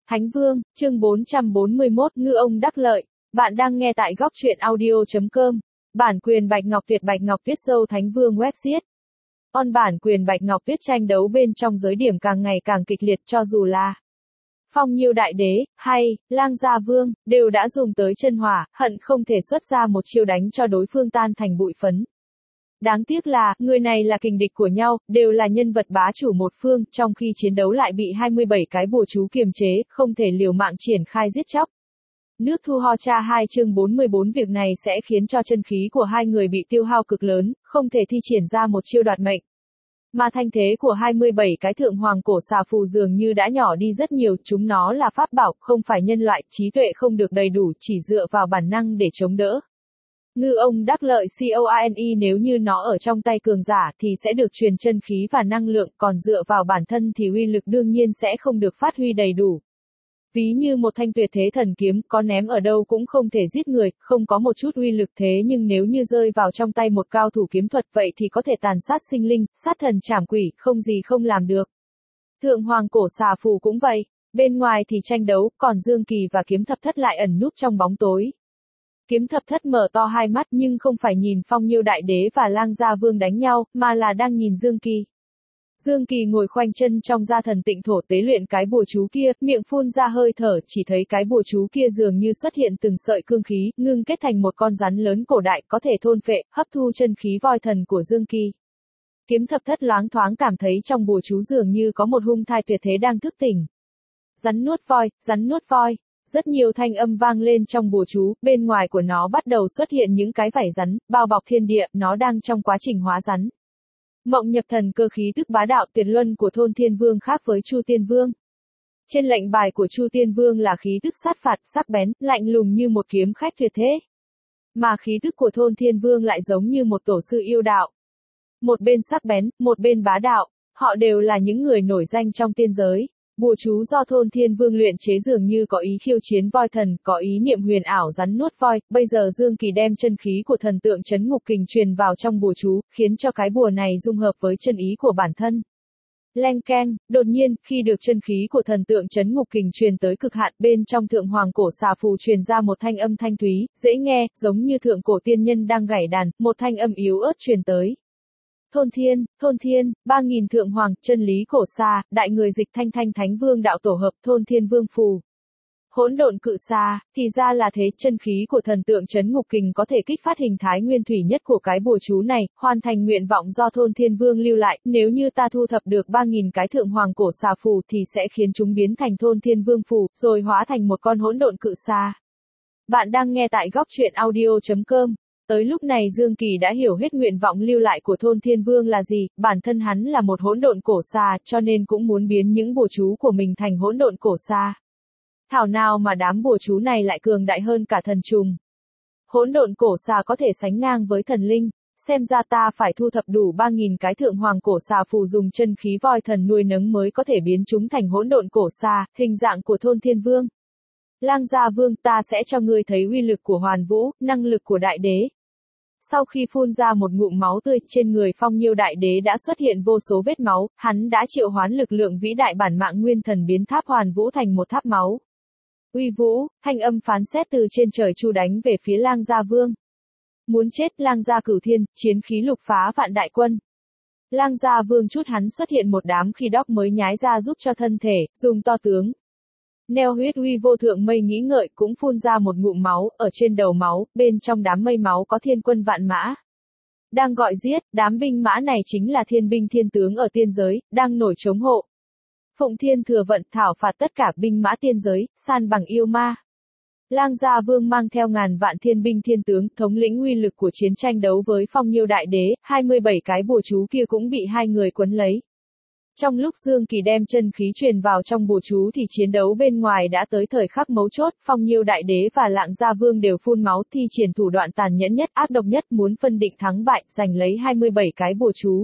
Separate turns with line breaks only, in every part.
Thánh Vương, chương 441 Ngư ông đắc lợi. Bạn đang nghe tại góc truyện audio.com. Bản quyền Bạch Ngọc Tuyết Dâu Thánh Vương website. On bản quyền Bạch Ngọc Tuyết tranh đấu bên trong giới điểm càng ngày càng kịch liệt, cho dù là Phong Nhiêu Đại Đế, hay Lang Gia Vương, đều đã dùng tới chân hỏa, hận không thể xuất ra một chiêu đánh cho đối phương tan thành bụi phấn. Đáng tiếc là, người này là kình địch của nhau, đều là nhân vật bá chủ một phương, trong khi chiến đấu lại bị 27 cái bùa chú kiềm chế, không thể liều mạng triển khai giết chóc. Nước Thu Ho Cha 2 chương 44 việc này sẽ khiến cho chân khí của hai người bị tiêu hao cực lớn, không thể thi triển ra một chiêu đoạt mệnh. Mà thanh thế của 27 cái thượng hoàng cổ xà phù dường như đã nhỏ đi rất nhiều, chúng nó là pháp bảo, không phải nhân loại, trí tuệ không được đầy đủ, chỉ dựa vào bản năng để chống đỡ. Ngư ông đắc lợi COINE, nếu như nó ở trong tay cường giả thì sẽ được truyền chân khí và năng lượng, còn dựa vào bản thân thì uy lực đương nhiên sẽ không được phát huy đầy đủ. Ví như một thanh tuyệt thế thần kiếm, có ném ở đâu cũng không thể giết người, không có một chút uy lực, thế nhưng nếu như rơi vào trong tay một cao thủ kiếm thuật vậy thì có thể tàn sát sinh linh, sát thần trảm quỷ, không gì không làm được. Thượng hoàng cổ xà phù cũng vậy, bên ngoài thì tranh đấu, còn Dương Kỳ và kiếm thập thất lại ẩn núp trong bóng tối. Kiếm thập thất mở to hai mắt nhưng không phải nhìn Phong Nhiêu Đại Đế và Lang Gia Vương đánh nhau, mà là đang nhìn Dương Kỳ. Dương Kỳ ngồi khoanh chân trong gia thần tịnh thổ tế luyện cái bùa chú kia, miệng phun ra hơi thở, chỉ thấy cái bùa chú kia dường như xuất hiện từng sợi cương khí, ngưng kết thành một con rắn lớn cổ đại, có thể thôn phệ, hấp thu chân khí voi thần của Dương Kỳ. Kiếm thập thất loáng thoáng cảm thấy trong bùa chú dường như có một hung thai tuyệt thế đang thức tỉnh. Rắn nuốt voi, rắn nuốt voi. Rất nhiều thanh âm vang lên trong bùa chú, bên ngoài của nó bắt đầu xuất hiện những cái vảy rắn, bao bọc thiên địa, nó đang trong quá trình hóa rắn. Mộng nhập thần cơ khí tức bá đạo tuyệt luân của Thôn Thiên Vương khác với Chu Tiên Vương. Trên lệnh bài của Chu Tiên Vương là khí tức sát phạt, sắc bén, lạnh lùng như một kiếm khách tuyệt thế. Mà khí tức của Thôn Thiên Vương lại giống như một tổ sư yêu đạo. Một bên sắc bén, một bên bá đạo, họ đều là những người nổi danh trong tiên giới. Bùa chú do Thôn Thiên Vương luyện chế dường như có ý khiêu chiến voi thần, có ý niệm huyền ảo rắn nuốt voi, bây giờ Dương Kỳ đem chân khí của thần tượng trấn ngục kình truyền vào trong bùa chú, khiến cho cái bùa này dung hợp với chân ý của bản thân. Leng keng, đột nhiên, khi được chân khí của thần tượng trấn ngục kình truyền tới cực hạn, bên trong thượng hoàng cổ xà phù truyền ra một thanh âm thanh thúy, dễ nghe, giống như thượng cổ tiên nhân đang gảy đàn, một thanh âm yếu ớt truyền tới. Thôn thiên, 3000 thượng hoàng, chân lý cổ xa, đại người dịch thanh thánh vương đạo tổ hợp, Thôn Thiên Vương phù. Hỗn độn cự xa, thì ra là thế, chân khí của thần tượng trấn ngục kình có thể kích phát hình thái nguyên thủy nhất của cái bùa chú này, hoàn thành nguyện vọng do Thôn Thiên Vương lưu lại, nếu như ta thu thập được 3000 cái thượng hoàng cổ xà phù thì sẽ khiến chúng biến thành Thôn Thiên Vương phù, rồi hóa thành một con hỗn độn cự xa. Bạn đang nghe tại góc truyện audio.com. Tới lúc này Dương Kỳ đã hiểu hết nguyện vọng lưu lại của Thôn Thiên Vương là gì, bản thân hắn là một hỗn độn cổ xa, cho nên cũng muốn biến những bùa chú của mình thành hỗn độn cổ xa. Thảo nào mà đám bùa chú này lại cường đại hơn cả thần trùng. Hỗn độn cổ xa có thể sánh ngang với thần linh, xem ra ta phải thu thập đủ 3000 cái thượng hoàng cổ xà phù dùng chân khí voi thần nuôi nấng mới có thể biến chúng thành hỗn độn cổ xa, hình dạng của Thôn Thiên Vương. Lang Gia Vương, ta sẽ cho ngươi thấy uy lực của Hoàn Vũ, năng lực của Đại Đế. Sau khi phun ra một ngụm máu tươi, trên người Phong Nhiêu Đại Đế đã xuất hiện vô số vết máu, hắn đã triệu hoán lực lượng vĩ đại bản mạng nguyên thần biến tháp Hoàn Vũ thành một tháp máu. Uy vũ, thanh âm phán xét từ trên trời chu đánh về phía Lang Gia Vương. Muốn chết, Lang Gia Cửu Thiên, chiến khí lục phá vạn đại quân. Lang Gia Vương chút hắn xuất hiện một đám khí đốc mới nhái ra giúp cho thân thể, dùng to tướng. Neo huyết uy vô thượng mây nghĩ ngợi cũng phun ra một ngụm máu, ở trên đầu máu, bên trong đám mây máu có thiên quân vạn mã. Đang gọi giết, đám binh mã này chính là thiên binh thiên tướng ở tiên giới, đang nổi chống hộ. Phụng Thiên thừa vận thảo phạt tất cả binh mã tiên giới, san bằng yêu ma. Lang Gia Vương mang theo ngàn vạn thiên binh thiên tướng, thống lĩnh uy lực của chiến tranh đấu với Phong Nhiêu Đại Đế, 27 cái bùa chú kia cũng bị hai người quấn lấy. Trong lúc Dương Kỳ đem chân khí truyền vào trong bùa chú thì chiến đấu bên ngoài đã tới thời khắc mấu chốt, Phong Nhiêu Đại Đế và Lang Gia Vương đều phun máu, thi triển thủ đoạn tàn nhẫn nhất, ác độc nhất, muốn phân định thắng bại, giành lấy 27 cái bùa chú.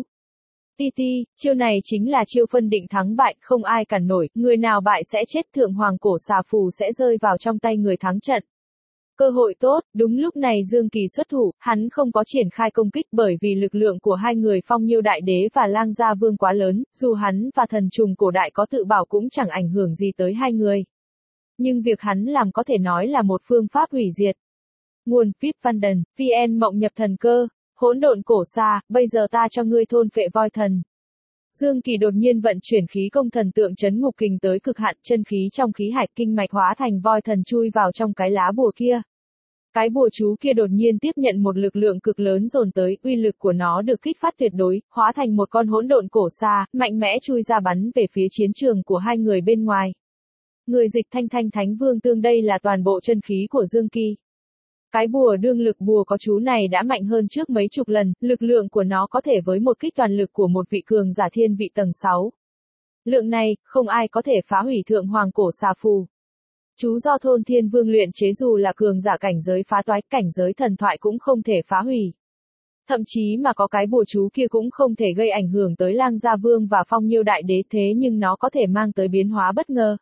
Chiêu này chính là chiêu phân định thắng bại, không ai cản nổi, người nào bại sẽ chết, thượng hoàng cổ xà phù sẽ rơi vào trong tay người thắng trận. Cơ hội tốt, đúng lúc này Dương Kỳ xuất thủ, hắn không có triển khai công kích bởi vì lực lượng của hai người Phong Nhiêu Đại Đế và Lang Gia Vương quá lớn, dù hắn và thần trùng cổ đại có tự bảo cũng chẳng ảnh hưởng gì tới hai người. Nhưng việc hắn làm có thể nói là một phương pháp hủy diệt. Nguồn VIP Văn Đần, VN Mộng Nhập Thần Cơ, hỗn độn cổ xa, bây giờ ta cho ngươi thôn phệ voi thần. Dương Kỳ đột nhiên vận chuyển khí công thần tượng chấn ngục kình tới cực hạn, chân khí trong khí hải kinh mạch hóa thành voi thần chui vào trong cái lá bùa kia. Cái bùa chú kia đột nhiên tiếp nhận một lực lượng cực lớn dồn tới, uy lực của nó được kích phát tuyệt đối, hóa thành một con hỗn độn cổ xa, mạnh mẽ chui ra bắn về phía chiến trường của hai người bên ngoài. Người dịch Thanh Thanh Thánh Vương Tương, đây là toàn bộ chân khí của Dương Kỳ. Cái bùa đương lực bùa có chú này đã mạnh hơn trước mấy chục lần, lực lượng của nó có thể với một kích toàn lực của một vị cường giả thiên vị tầng 6. Lượng này, không ai có thể phá hủy thượng hoàng cổ xà phù. Chú do Thôn Thiên Vương luyện chế, dù là cường giả cảnh giới phá toái, cảnh giới thần thoại cũng không thể phá hủy. Thậm chí mà có cái bùa chú kia cũng không thể gây ảnh hưởng tới Lang Gia Vương và Phong Nhiêu Đại Đế, thế nhưng nó có thể mang tới biến hóa bất ngờ.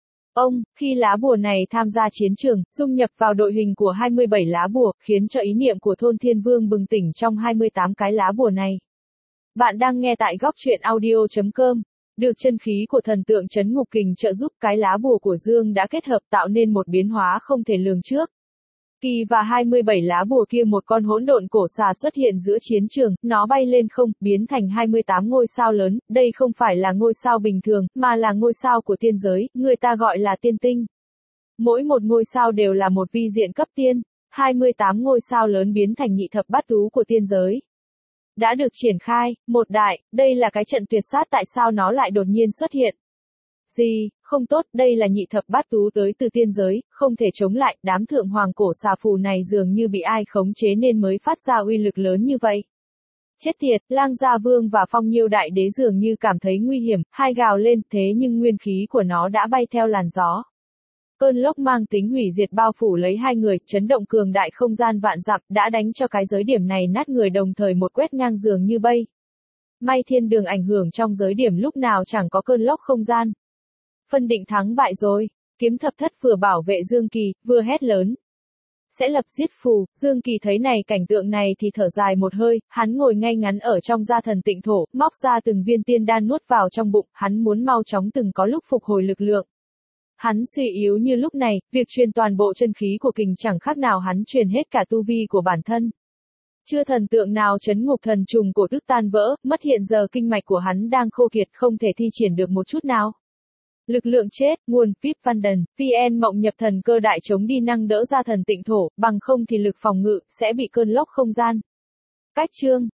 Khi lá bùa này tham gia chiến trường, dung nhập vào đội hình của 27 lá bùa, khiến cho ý niệm của Thôn Thiên Vương bừng tỉnh trong 28 cái lá bùa này. Bạn đang nghe tại góc truyện audio.com. Được chân khí của thần tượng chấn ngục kình trợ giúp, cái lá bùa của Dương đã kết hợp tạo nên một biến hóa không thể lường trước. Kỳ và 27 lá bùa kia, một con hỗn độn cổ xà xuất hiện giữa chiến trường, nó bay lên không, biến thành 28 ngôi sao lớn, đây không phải là ngôi sao bình thường, mà là ngôi sao của tiên giới, người ta gọi là tiên tinh. Mỗi một ngôi sao đều là một vi diện cấp tiên, 28 ngôi sao lớn biến thành nhị thập bát tú của tiên giới. Đã được triển khai, một đại, đây là cái trận tuyệt sát, tại sao nó lại đột nhiên xuất hiện? Gì, không tốt, đây là nhị thập bát tú tới từ tiên giới, không thể chống lại, đám thượng hoàng cổ xà phù này dường như bị ai khống chế nên mới phát ra uy lực lớn như vậy. Chết tiệt, Lang Gia Vương và Phong Nhiêu Đại Đế dường như cảm thấy nguy hiểm, hai gào lên, thế nhưng nguyên khí của nó đã bay theo làn gió. Cơn lốc mang tính hủy diệt bao phủ lấy hai người, chấn động cường đại không gian vạn dặm, đã đánh cho cái giới điểm này nát người, đồng thời một quét ngang dường như bay. May thiên đường ảnh hưởng trong giới điểm lúc nào chẳng có cơn lốc không gian. Phân định thắng bại rồi, kiếm thập thất vừa bảo vệ Dương Kỳ, vừa hét lớn. Sẽ lập giết phù. Dương Kỳ thấy này, cảnh tượng này thì thở dài một hơi, hắn ngồi ngay ngắn ở trong gia thần tịnh thổ, móc ra từng viên tiên đan nuốt vào trong bụng, hắn muốn mau chóng từng có lúc phục hồi lực lượng. Hắn suy yếu như lúc này, việc truyền toàn bộ chân khí của kình chẳng khác nào hắn truyền hết cả tu vi của bản thân. Chưa thần tượng nào chấn ngục thần trùng cổ tức tan vỡ, mất hiện giờ kinh mạch của hắn đang khô kiệt, không thể thi triển được một chút nào. Lực lượng chết, nguồn VIP Văn Đần, VN Mộng Nhập Thần Cơ, đại chống đi năng đỡ ra thần tịnh thổ, bằng không thì lực phòng ngự sẽ bị cơn lốc không gian. Cách chương